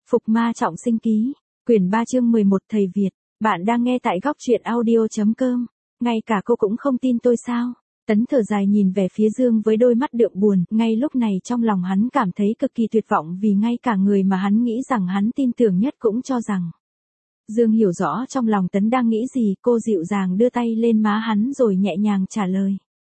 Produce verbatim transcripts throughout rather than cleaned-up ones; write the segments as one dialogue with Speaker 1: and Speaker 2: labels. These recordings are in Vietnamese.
Speaker 1: Phục Ma Trọng Sinh Ký, quyển ba chương mười một Thầy Việt, bạn đang nghe tại góc truyện audio.com, ngay cả cô cũng không tin tôi sao? Tấn thở dài nhìn về phía Dương với đôi mắt đượm buồn, ngay lúc này trong lòng hắn cảm thấy cực kỳ tuyệt vọng vì ngay cả người mà hắn nghĩ rằng hắn tin tưởng nhất cũng cho rằng. Dương hiểu rõ trong lòng Tấn đang nghĩ gì, cô dịu dàng đưa tay lên má hắn rồi nhẹ nhàng trả lời.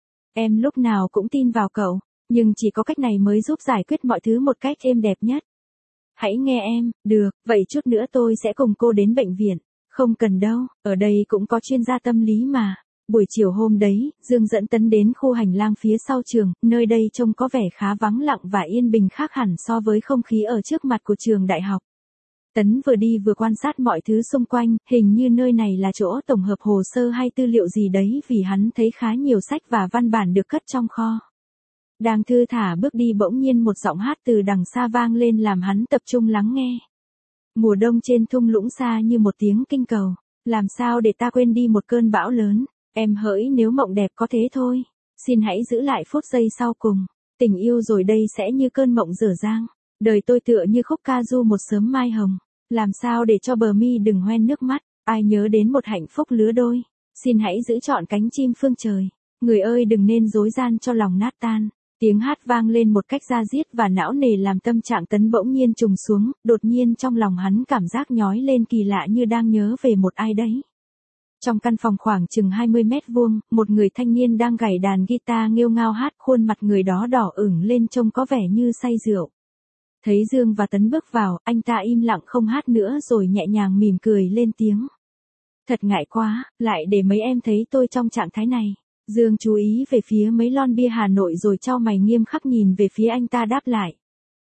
Speaker 1: Em lúc nào cũng tin vào cậu, nhưng chỉ có cách này mới giúp giải quyết mọi thứ một cách êm đẹp nhất. Hãy nghe em, được, vậy chút nữa tôi sẽ cùng cô đến bệnh viện. Không cần đâu, ở đây cũng có chuyên gia tâm lý mà. Buổi chiều hôm đấy, Dương dẫn Tấn đến khu hành lang phía sau trường, nơi đây trông có vẻ khá vắng lặng và yên bình khác hẳn so với không khí ở trước mặt của trường đại học. Tấn vừa đi vừa quan sát mọi thứ xung quanh, hình như nơi này là chỗ tổng hợp hồ sơ hay tư liệu gì đấy vì hắn thấy khá nhiều sách và văn bản được cất trong kho. Đang thư thả bước đi bỗng nhiên một giọng hát từ đằng xa vang lên làm hắn tập trung lắng nghe. Mùa đông trên thung lũng xa như một tiếng kinh cầu, làm sao để ta quên đi một cơn bão lớn, em hỡi nếu mộng đẹp có thế thôi, xin hãy giữ lại phút giây sau cùng, tình yêu rồi đây sẽ như cơn mộng dở dang, đời tôi tựa như khúc ca du một sớm mai hồng, làm sao để cho bờ mi đừng hoen nước mắt, ai nhớ đến một hạnh phúc lứa đôi, xin hãy giữ trọn cánh chim phương trời, người ơi đừng nên dối gian cho lòng nát tan. Tiếng hát vang lên một cách da diết và não nề làm tâm trạng Tấn bỗng nhiên trùng xuống, đột nhiên trong lòng hắn cảm giác nhói lên kỳ lạ như đang nhớ về một ai đấy. Trong căn phòng khoảng chừng hai mươi mét vuông, một người thanh niên đang gảy đàn guitar nghêu ngao hát, khuôn mặt người đó đỏ ửng lên trông có vẻ như say rượu. Thấy Dương và Tấn bước vào, anh ta im lặng không hát nữa rồi nhẹ nhàng mỉm cười lên tiếng. Thật ngại quá, lại để mấy em thấy tôi trong trạng thái này. Dương chú ý về phía mấy lon bia Hà Nội rồi chau mày nghiêm khắc nhìn về phía anh ta đáp lại.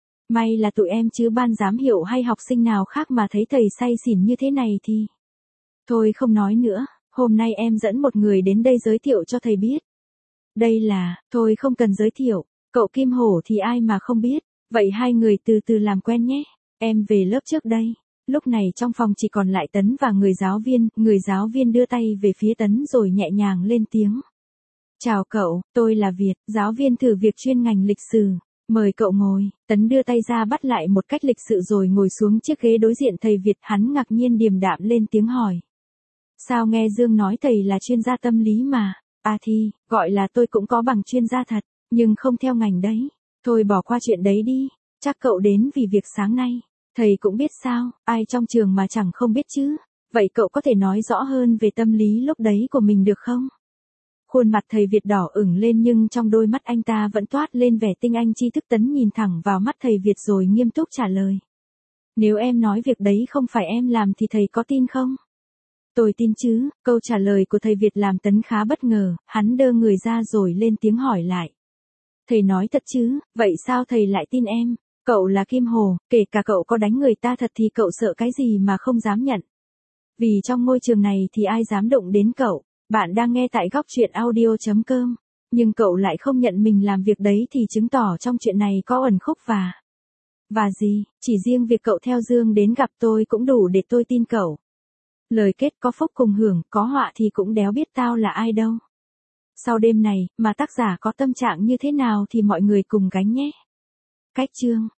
Speaker 1: May là tụi em chứ ban giám hiệu hay học sinh nào khác mà thấy thầy say xỉn như thế này thì. Thôi không nói nữa, hôm nay em dẫn một người đến đây giới thiệu cho thầy biết. Đây là, thôi không cần giới thiệu, cậu Kim Hổ thì ai mà không biết, vậy hai người từ từ làm quen nhé, em về lớp trước đây. Lúc này trong phòng chỉ còn lại Tấn và người giáo viên, người giáo viên đưa tay về phía Tấn rồi nhẹ nhàng lên tiếng. Chào cậu, tôi là Việt, giáo viên thử việc chuyên ngành lịch sử. Mời cậu ngồi. Tấn đưa tay ra bắt lại một cách lịch sự rồi ngồi xuống chiếc ghế đối diện thầy Việt. Hắn ngạc nhiên điềm đạm lên tiếng hỏi. Sao nghe Dương nói thầy là chuyên gia tâm lý mà? À thì, gọi là tôi cũng có bằng chuyên gia thật, nhưng không theo ngành đấy. Thôi bỏ qua chuyện đấy đi, chắc cậu đến vì việc sáng nay. Thầy cũng biết sao, ai trong trường mà chẳng không biết chứ. Vậy cậu có thể nói rõ hơn về tâm lý lúc đấy của mình được không? Khuôn mặt thầy Việt đỏ ửng lên nhưng trong đôi mắt anh ta vẫn toát lên vẻ tinh anh tri thức. Tấn nhìn thẳng vào mắt thầy Việt rồi nghiêm túc trả lời. Nếu em nói việc đấy không phải em làm thì thầy có tin không? Tôi tin chứ, câu trả lời của thầy Việt làm Tấn khá bất ngờ, hắn đơ người ra rồi lên tiếng hỏi lại. Thầy nói thật chứ, vậy sao thầy lại tin em? Cậu là Kim Hồ, kể cả cậu có đánh người ta thật thì cậu sợ cái gì mà không dám nhận? Vì trong môi trường này thì ai dám động đến cậu? Bạn đang nghe tại góc truyện audio.com, nhưng cậu lại không nhận mình làm việc đấy thì chứng tỏ trong chuyện này có ẩn khúc và... Và gì, chỉ riêng việc cậu theo Dương đến gặp tôi cũng đủ để tôi tin cậu. Lời kết có phúc cùng hưởng, có họa thì cũng đéo biết tao là ai đâu. Sau đêm này, mà tác giả có tâm trạng như thế nào thì mọi người cùng gánh nhé. Cách chương